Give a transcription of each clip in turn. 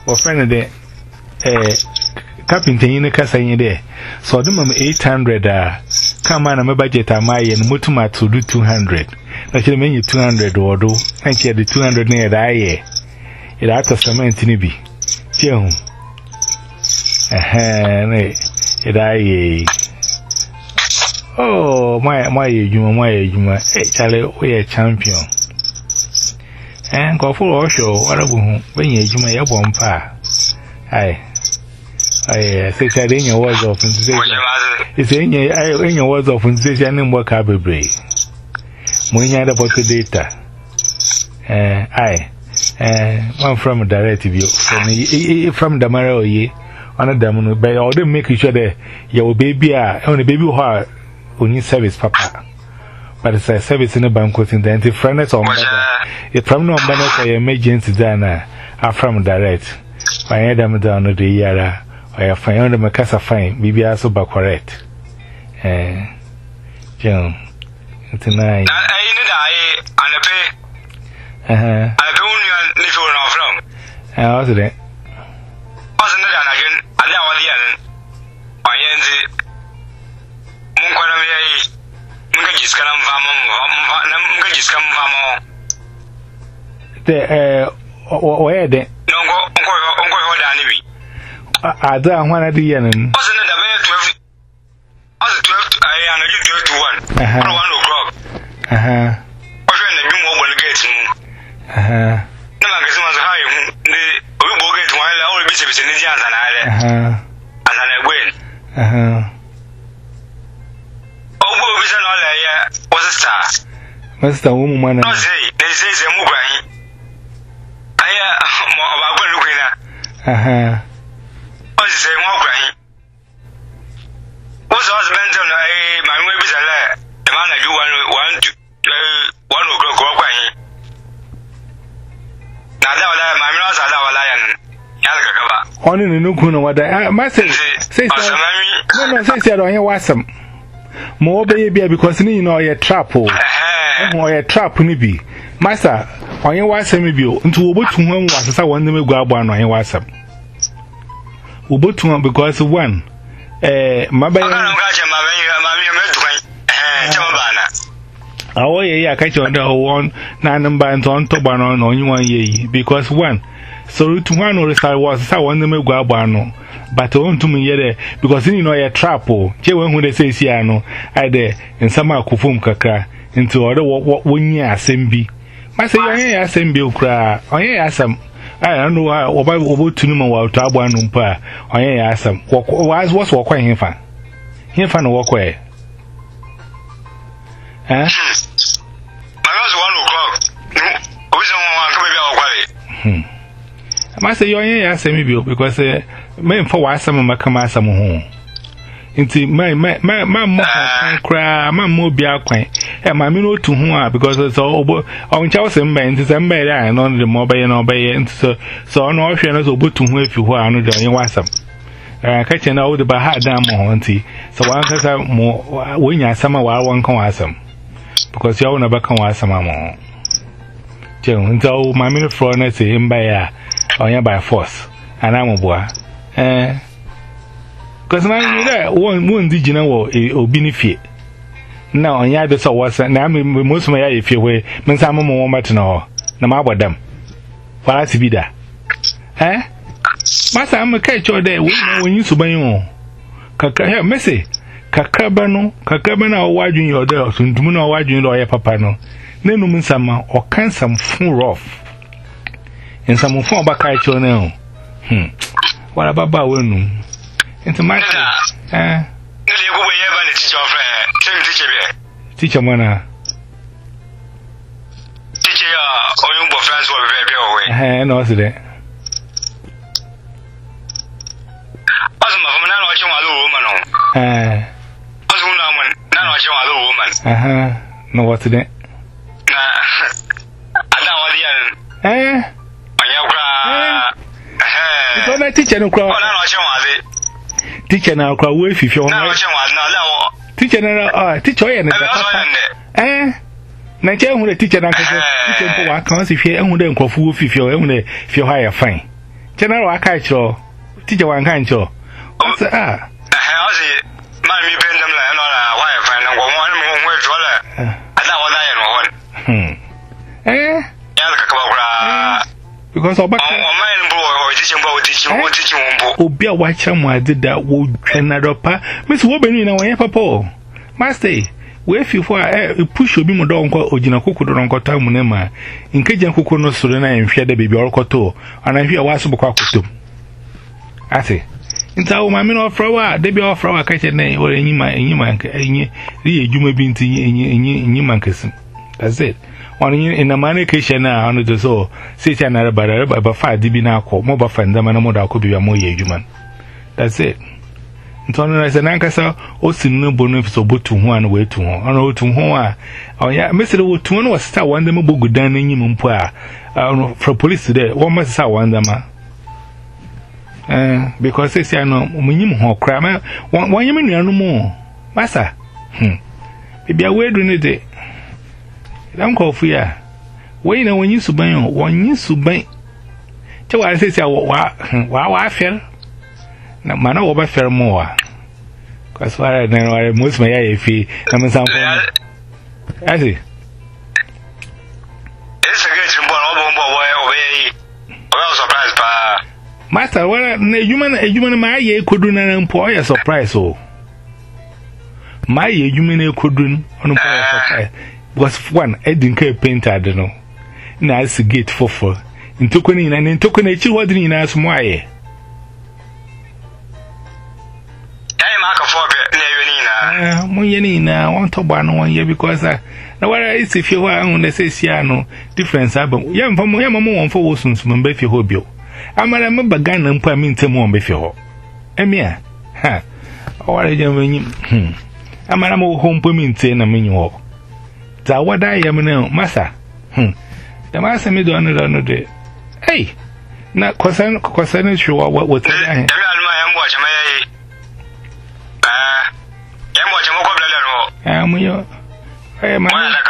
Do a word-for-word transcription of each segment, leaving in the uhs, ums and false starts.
or friend there, eh, Captain in Casa in there. So the mum eight hundred, uh, come on, I'm a budget, I might and Mutuma to do two hundred. That should mean you two hundred or do, and she had the two hundred near the eye. It out of some antibi. Jim. Eh, it I. Oh, my, my, you, my, you, my, Charlie, we are champion. And go for all show, whatever, when you may have one pa. Aye. I say, I in your words of it's in your words of sensation and work up a break. When you had about the data. Eh, aye. Eh, one from a direct view from the Maro ye on a dam by all them make sure that your baby are only baby who are only service papa. But it's a service in a banquet in the anti friends or if from no banner or emergency dana are from direct. I had them down the yara. I find them a casa fine, maybe also back correct. Eh, John, tonight. I and pay. Uh huh. I don't know where from. How was it? Wasn't it again? I know the end. I end the Munkanami. Mungajis come from Mungajis come from the uh, where the no go, Uncle Danby. I don't want to be in. Wasn't it about twelve? Was it twelve? I am a two to one. Uh huh. One o'clock. Uh huh. What's when the new mobile gets him? Uh huh. No, I guess it was high. The Ubo get one, all the bishops in the Jans and I. Uh huh. And I win. Uh huh. Oh, was an all I was a star. What's the woman? No, say, they say the Mubai. I am more looking at. Uh huh. What's the same Mubai? What's the husband on my way with a lad? The man I do one to one o'clock. On in the Nukuno, what I must say, say, no, no, say, I don't want some more baby because you know you're trap or a trap, maybe. Master, on your wife, maybe into what to one was I want them to grab one on your WhatsApp. Ubo to one because one, eh, my baby. Oh, yeah, I catch you on the one nine bands on top on only one year because one. So to one or I was I want them to go abano, but on to me yet because you know a trap or Jewan when they say Siano, I there in some Kufum Kaka into other what one year assembly. I say, I assembly cry, I ask some. I don't know how about to know what Taban Umpa, I ask some. What was what's walking him fan? Him fan walkway. Eh? Hmm. I must say, you're here, semi because uh, men for why some of my commands some home. Into my my my my can cry, my mobile quaint, and my minute to whom because it's all on Chelsea men, it's a maid and on the mobile and obey, and so so on all she knows about to whom if you are not doing what some. Uh, catching out the Baha Dam Monty, so one has a more when you're summer while one can ask them because you're never can ask some more. Joe, so my minute for an essay him by or by force, and I'm a boy. Eh, because now one one did you know a benefit. Now, on yard so was now most of my if you were, means I'm a more matter no, no matter them. What I see be there. Eh, Master, I'm a catch all day when you subay on. Kaka, Messi, Kakabano, Kakabana, why do you order, soon to know why do you know your papa no. Then no means some or can some fool rough. And some form back at your now. Hm. What about Bawenu? Into my eh? Teacher, mana. Teacher, or you both friends were very away. Eh, no, is it? Eh. Uh huh. No, what's it? Eh? Because I teach and crowd. Teacher now, crowd, if you want. Teacher now, teacher, eh? Nature, who the teacher, I can't see if you don't go fool if you're only if you hire fine. General Akacho, teacher one kind show. What's that? Ah, I see. My me pen them like no wife and one one way to I know what I am. Hmm. Eh? Yeah, because of my boy, teaching boy, teaching, teaching. Oh, be a watch someone did that would another pa. Miss Wobbin, you know, when papa. Master, where if you for a push your beam or Ojina Coco don't go time munema. In Kajan Coco no Surena and Fiat baby or Coto, and I hear what's about. I say. Into our mammy or flower, they be off flower catching name or any man, any man, any, you may be into any mancasm. That's it. On in a manication now, on the so, sit another butter, but five dB now call, mobile friend, the man, more could be a more human. That's it. Antonio as an ancasser, or sin no bonus or boot to one way to one, or to one. Oh, yeah, Mister Wood to one was star one them book down in Mumpa for police today. One must star one them. Uh, because they say, I know, minimum or crammer, one you mean no more. Massa, hm, maybe a weird in the day. Don't call for ya. Wait, no one used to buy one used to buy. So I say, wow, I feel. Now, man, over fair more. Because what I know, I most my eye fee. I'm some. I see. It's a good boy, well, surprised, pa. Master, what a human, a human, my ye could do an employer surprise. Oh, my ye human could do on surprise. Was one, I didn't care painter, I don't know. Now it's a gate for four. In token in and in token, a chill what in us, why? Ah, Moyanina, want to ban one year because I know what I see if you are on the Sessiano difference. Album, young from Yamamo for Wilson's Mambefi Hobio. I'm a member gun and put me into one before. Emia, ha, or a young hm. I'm a more home permit in a menu. That what I am now, Massa. Hm. The master made another day. Hey, not concern, concern, sure what was I am watching my. I'm your. I am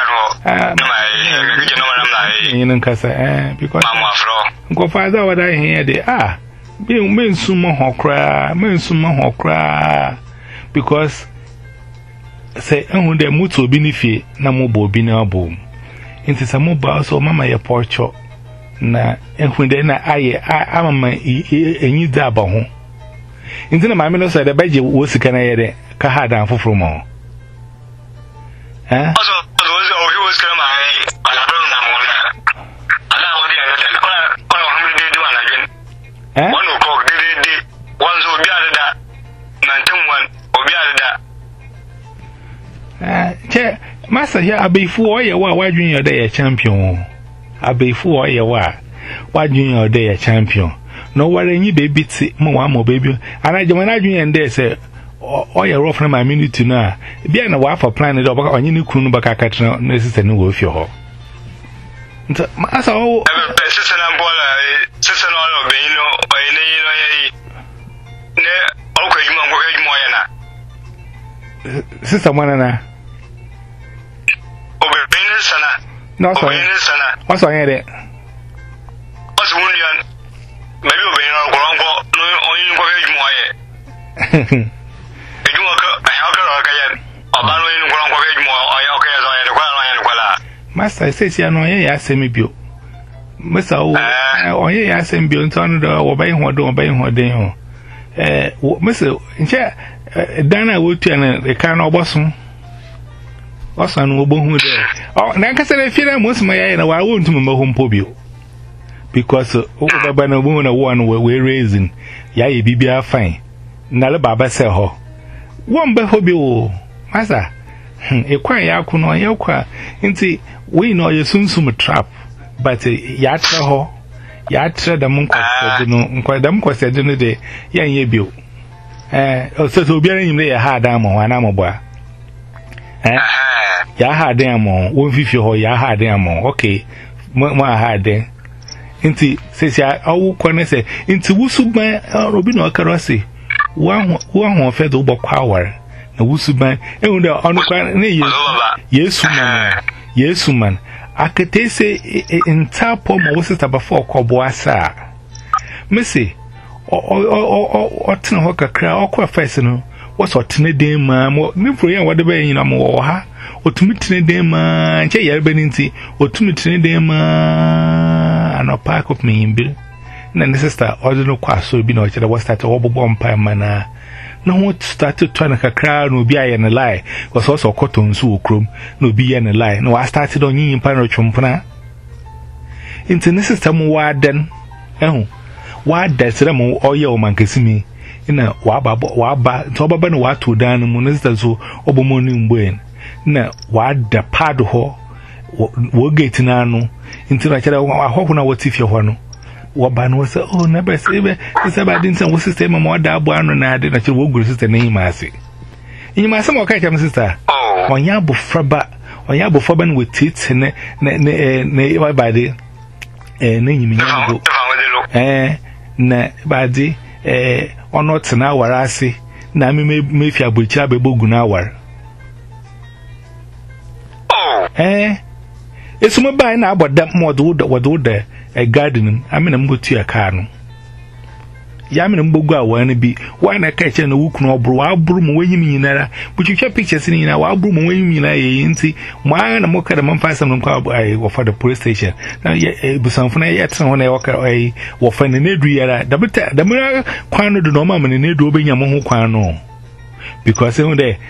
a cassa, because go father what I hear the ah, being men sumo ho cry, men sumo ho cry, because say, oh, the mutual benefit, no more be no boom. Into some mobile, so mamma your porcho. Na, and when then I, I am a new dab on. Into the mamma said the budget was a canary, Kahada for from all. Eh? Eh? One o'clock, day, one so be added that, nineteen one, or be added that. Eh, Master, here, I be four year why junior day a champion. I be four year why junior day a champion. No worry, you baby, more more baby. And I when I junior and they say, oh, you're rough from my minute to now. Be an a wife for planet over on you couldn't back at catching necessary with your home. Master, oh, sister and boy, sister, no, you know, by any, okay, you want to get more. Sister, one and I. No, sorry. What's on it? What's one year? Maybe we'll be in our ground, only more. You walk up, I have a balloon ground more. I okay as I had a well. Master, I say, I know, yes, semi built. Mister Oh, yes, and built on the obeying what don't obey what they know. Eh, Mister Dana would tell the kind of bosom. What's on Obo? Oh, Nanka I feel I most my eye, and I won't remember home pobio. Because over by no woman, one we're raising, Yai Bibia fine. Nala Baba say ho. One behobio, Master. A quiet yakuno, yakwa. Inti, we know you soon some trap, but yatra ho. Yatra the monk was no, quite them was said in the day, yan ye bill. Eh, so to be in there hard ammo, and ammo boy. Eh? Ya had them on, one fifty or ya had them on, okay, more hard then. Inti says ya, oh, corner say, into Wusuban, Robino Carossi, one one fed over power, a Wusuban, and the on yes, man, yes, man. I could say in Tapo, was it before Coboasa. Missy, or Tina Hawker cry, or quite fascinating. What's what Tina Dema, more for you, whatever you know, more ha, or to meet Tina Dema, and Jay Beninti, or to meet Tina Dema, and a park of me in Bill. And the sister, ordinary quite so be no each other was that a wobble bomb pie manner. No one started trying to cry, no be I and a lie, was also cotton so crum, no be and a lie. No, I started on you in Pano Chumpana. Into the system, why then? Oh, why that's them all your man kissing me in a waba waba, Tobaban watu down and monsters so obomonium brain. Now, what the pad ho, what getting ano into like I hope when I was if you want. Waban was oh, never say it's about didn't say what's the same more double and I did not your good sister name. I see. You must some catch him, sister. On Yabu Fraba, on Yabu Faban with tits and ne body. Eh, name me. Eh, ne body. Eh, or not an hour. I see. Now me may feel butcher be bogun hour. Eh, it's my by now, but that more do what do there. A garden, I mean, I'm good to your car. Yamin and Boga, when be why not catch and a wook no bro, I'll broom when you mean that, but you kept pictures in our broom when you mean I ain't see. Why and a mock at a man find some car or for the police station. Now, yet, but some funny yet someone I walk away or find an Adria, double tap the mirror, quano do no mamma and a do being a moho quano. Because in there,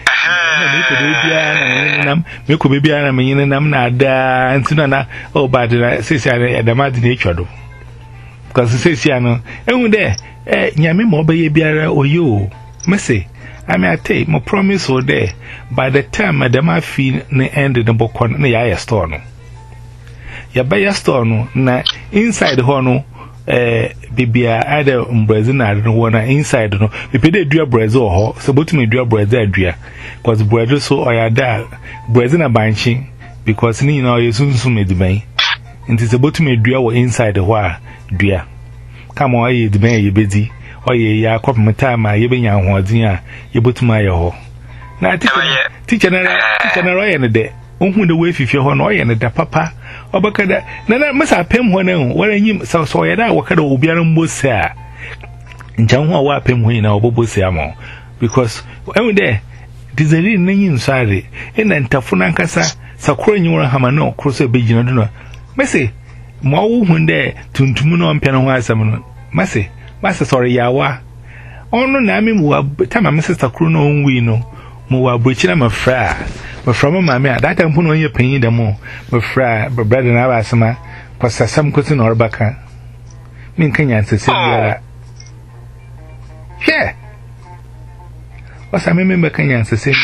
make a baby and I mean, and I'm not there, and Sunana, oh, but I say, I the mad nature do. Because it says, Yano, and there, eh, Yammy Mobile Biara or you, Messy. I may take my promise or there by the time Madame I feel the end of the book on the eye store. Ya buy a store, na inside the horno. Eh, Bibia, either Brazil, I don't want inside, no. If you did do a Brazil, so but me do a Brazil, because Brazil so or ya da Brazil a banshee, because you know you soon soon made the bay. And it's about to me do inside the war, dear. Come on, ye the bay, ye busy, or ye ya cop my time, my ye been young ones, ya, you put my ho. Now, teacher, teacher, teacher, and a day. On the way if you're on oil and the papa. Or because that, Nana must have pem when what I knew so so I what kind of Obian Bossa. John wa pem when our Bobo Siamo. Because every day, this is a real name inside it. And then Tafunankasa, Sakura Nura Hamano, cross a big dinner. Messy, more when there, Tuntumuno and Piano. Massy, Master sorry, Yawa. Oh no, Nami, time Missus Takruno, we know. More breaching, I'm a fra. But from my man, that time put on your penny the more. But fra, but bread and Avasama, because some cousin or bacca. Min Kenyan to say, yeah. What's I remember Kenyan to say,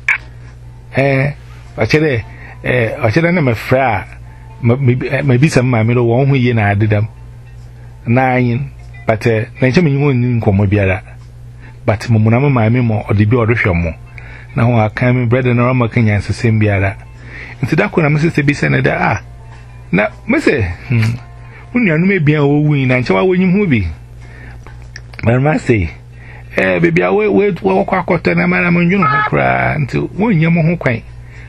eh, or today, eh, or today, I'm a fra. Maybe some my middle one who ye and I did them. Nine, but eh, nature me won't come with Biara. But Mumama, my memo or the beard of your more. Now I came bread and aroma Kenyan to same biara. Into that when I must be sent there. Ah, now, Missy, when you may be a win and so when you movie. But I must say, eh, baby, I wait, walk out and I'm a man, you know, cry until when you're more quaint.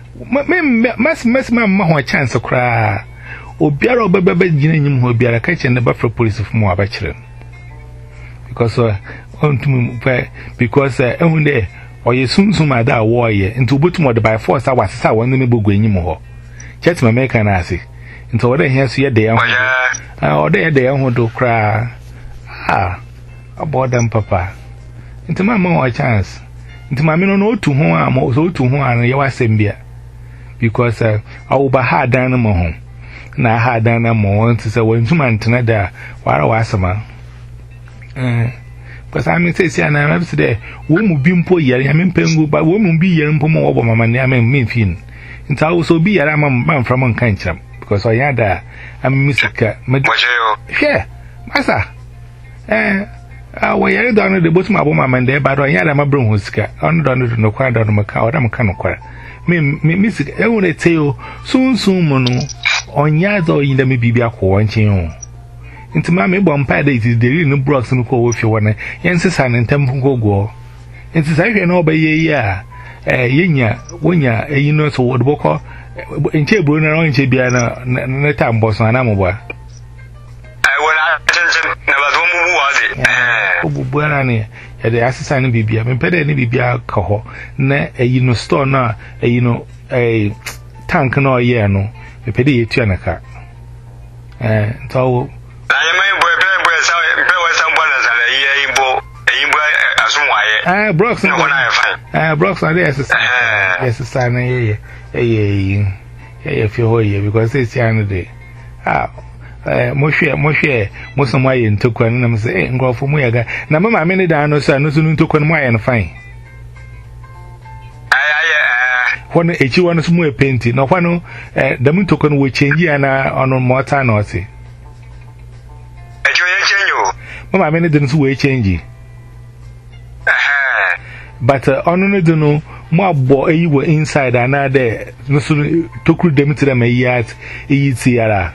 Must miss my mamma chance of cry. O Biara, baby, you will be a catch and the buffer police of more bachelor. Because, uh, because, uh, only there. Or you soon soon my da warrior into Butmore by force. I was so one neighbor going more. Chat my make an assy. Into what I hear see a day or there they want to cry. Ah, about them, papa. Into my more chance. Into my men no to whom I'm also to whom I know Sambia. Because I will be hard down a home. Now I had done a more to say, when two man tonight there, while I was a man. Because I mean, say, and I'm today, won't be poor yet. I mean, Pengu, but won't be young Pomo over my man. I mean, mean fin. It's also be a man from Uncancham. Because I had a Mister Yeah, Massa. Eh, I was down at the bottom of my man there, but I had a broom whisker. I'm done to no quite on my car. I'm kind of quite. Me, Miss, I want to tell soon, soon, Mono, on yards or in the maybe be a quarantine. Into my bomb pad is the real brocks and call if you want. Yancy San and Temple go. Into I can obey ye, eh, Yinya, when ya, a you know, so what book in Chebruner or in Chebiana, Netam Boss and Amoba. I will not never bubuara ne ya de asesa ne bibia me pede ne bibia ka ho na eyi no store na eyi no eh tank na oye no me pede yetua na ka eh so na ye mai boy boy boy sa pe wa sa mbona sa le ye ibo eyibo asumwaye ah Brox no na fine ah Brox na dey exercise exercise na ye ye ye ye fi ho ye because it's yan dey ah eh mo hwe mo hwe mo so mo aye ntokwa na me say eh ngrofo mo yaga na mama me ne da no so no so ntokwa mo aye no fine ay ay eh hono echi wono so mo e painti no hono eh da mu ntokwa no wo change ana ono mortar na oti echi ye change o mama me ne de no so wo change but ono no de no mo abo eyi wo inside ana de no so tokru dem tire ma yat eyi ti ara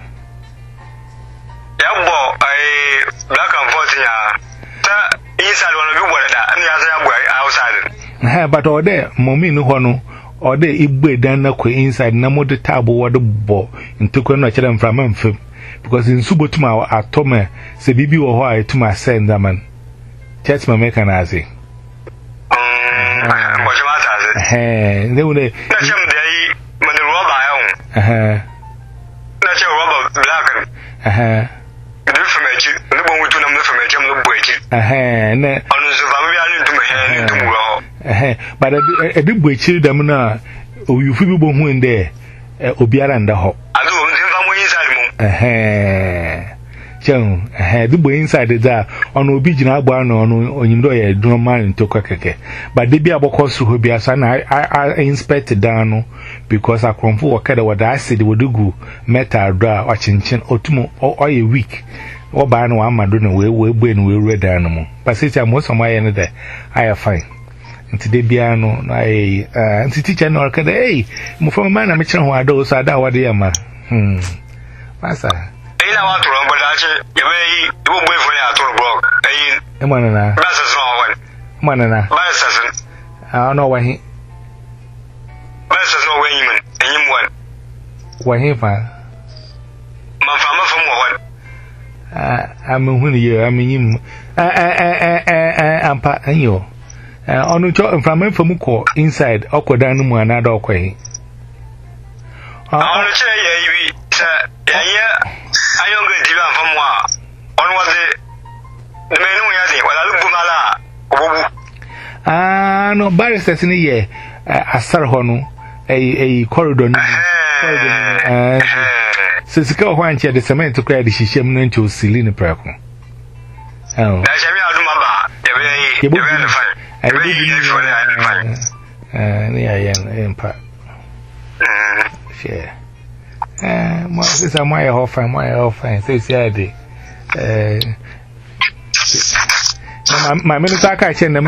yabo ai black and white ya ta inside one bi bore da ani asa yabo outside ha but ode mommy no ho no ode igbe dan na ko inside na mo de tabo wo de bo ntokru no kire mframa mfem because in subotuma atome se bibi wo ho a etuma send man church ma make na ase mm mo jama ta ase eh ne wole na chem de yi man rubber ya hu eh na chem rubber black eh Nufumeji, Nubon would do no Nufumeji, no breaking. Eh, ne, on the Zavaria to my hand to move. Eh, but a big breach, Damina, or you feel who in there, Obiara and the hop. I do inside moon. Eh, Joan, eh, the boy inside that on Obijin Alban on you know, a drum man to Kakake. But they be able to cause who be a son. I inspected down because I come for what I said would do good, metal draw or chin chin or two or a week. Or by no one, Madonna, we will win, we read animal. But since I'm most of my end there, I are fine. And today, piano, I, uh, teacher, no, hey, from a man, I'm a child who I do, so I doubt what they are. Hmm, Master. I want to run, but actually, you may do wait for you to block. I want to that's a small one. Manana. That's I don't know why he. That's no way, man. And you want. Why he found. My farmer from what? I mean, when you, I mean, you, I, I, I, I, I'm part of you. On the top from me from Muko inside, awkward animal and other way. I want to say, yeah, sir, yeah, I don't get you from one. On what the men who has it, well, I look Bumala. Ah, no, barristers in a year, a Sarhono, a corridor. Sisica Wancha, the cement to cry the shisham into Selina Praco. Oh, that's a real Maba. I really uh, yeah, yeah, share. Uh, this is a my offer, my offer, so it's the idea. Uh, my minister, I can't remember.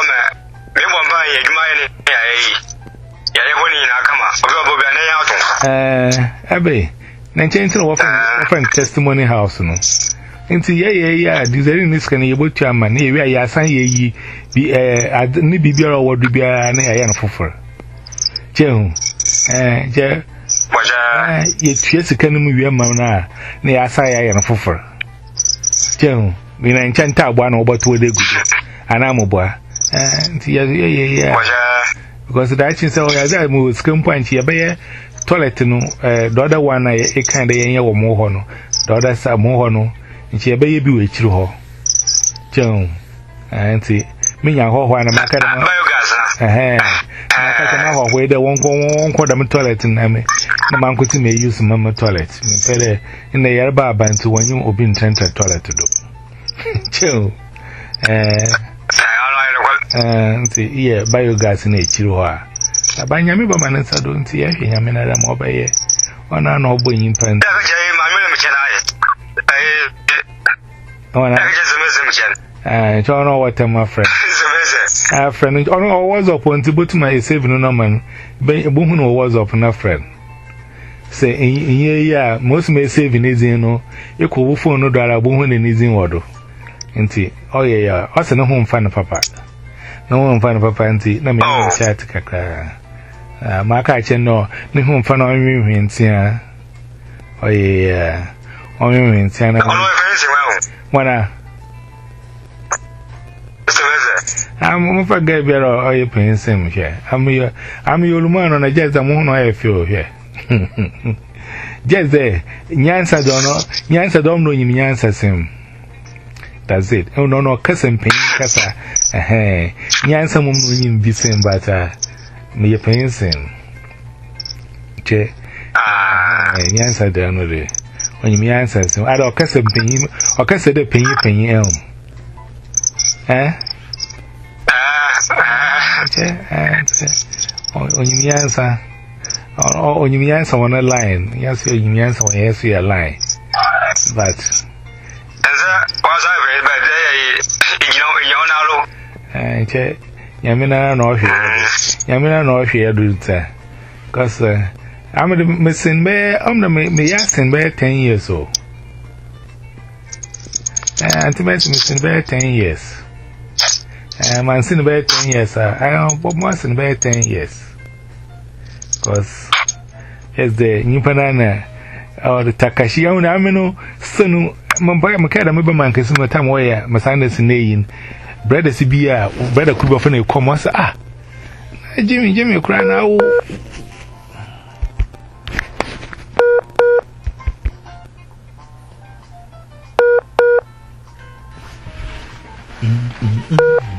Uh, Abbey, nineteen offering testimony house. No, into yeah, yeah, yeah, designing this can able to a man, yeah, yeah, sign ye be a nibby or what be a near for. Joe, eh, Joe, it's yes, a can move your mamma near Saya and Fuffer. Joe, we enchant one over two days, and I'm a boy. And yeah, yeah, yeah, because the Dutch is all I move, scum point here, bear. Toilet no, uh, the other one I kind of any more hono, the other side more hono, and she a baby with you. Joan, auntie, me and her one, a macadam, eh, macadam, where they won't go on, call them toilet in Amy. The man could may use mamma toilet, in the yerba band to when you open center toilet to do. Joe, eh, auntie, yeah, biogas in a chihuahua. Abanyami ba manasa don't see anything. I mean, I'm over here. On an old boy in pen. I don't know what my friend. Our friend, oh, was up on to put my saving no man. Boom was up on a friend. Say, yeah, yeah, most may save in his no. You could phone no dollar boom in his in order. Inti, oh, yeah, yeah, what's no home fan papa. No one fan papa, auntie, let me chat to Kaka. My catcher no, no home fan on me in Tia. Oh, yeah, on me in Tiana. One, I'm for get better or you paying same here. I'm your I'm your man on a jet the moon I feel here. Just there, Nyansa don't know, Nyansa don't know him, Nyansa sim. That's it. Oh no, no, cousin paying Cassa. Eh, Nyansa mum in the same, but uh, me a paying sim. Che, ah, Nyansa don't know. When you answer, so I don't cuss him, or cuss the penny penny elm. Eh? On you answer, or on you answer on a line. Yes, you answer on yes, you a line. But was I very bad? You know, you know, I Yamina no here. Yamina no here, do that. Because I'm missing bear, I'm the me asking bear ten years old. And to missing bear ten years. And I'm seeing bear ten years. I am once in bear ten years. Because it's the new banana or the Takashi. I know, son, Mumbai Makada, maybe man can see my time where my son is in the brother Sibia, brother Kuba from a commerce. Ah, Jimmy, Jimmy, cry now. Mm-hmm.